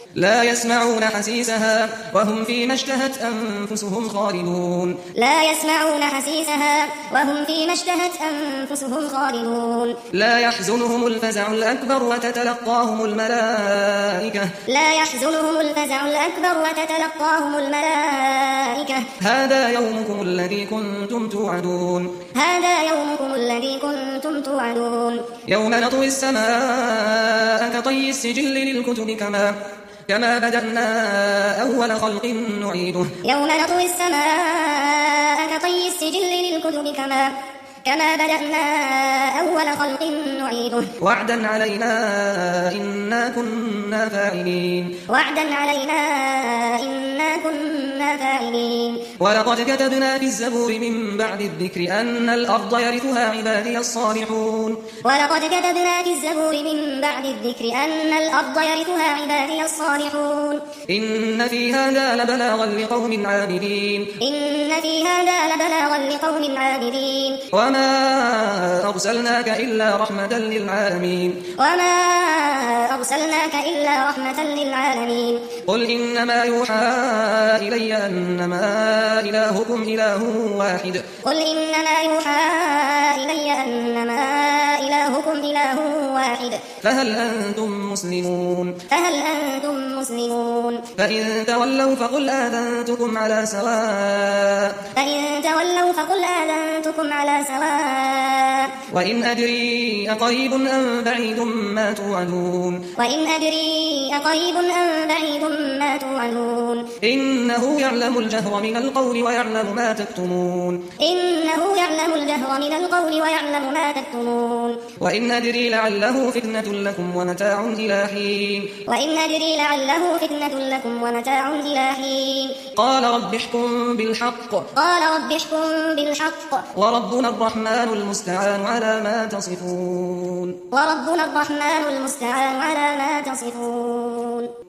لا يسمعون حسيسها وهم فيما اشتهت أنفسهم خالدون لا يسمعون حسيسها وهم فيما اشتهت أنفسهم خالدون لا يحزنهم الفزع الأكبر وتتلقاهم الملائكة هذا يومكم الذي كنتم توعدون يوم نطوي السماء كطي السجل للكتب كما بدأنا أول خلق نعيده يوم نطوي السماء كطي السجل للكتب كما بدأنا أول خلق نعيده وعدا علينا إنا كنا فاعلين ولقد كتبنا في الزبور من بعد الذكر أن الأرض يرثها عبادي الصالحون إن في هذا لبلاغا لقوم عابدين وما أرسلناك إلا رحمة للعالمين قل إنما يوحى إلي أنما إلهكم إله واحد فهل أنتم مسلمون فإن تولوا فقل آذنتكم على سواء وإن أدري أقريب أم بعيد ما توعدون إنه يعلم الجهر من القول ويعلم ما تكتمون وإن أدري لعله فتنة لكم ومتاع إلى حين قال رب احكم بالحق وربنا الرحمن المستعان على ما تصفون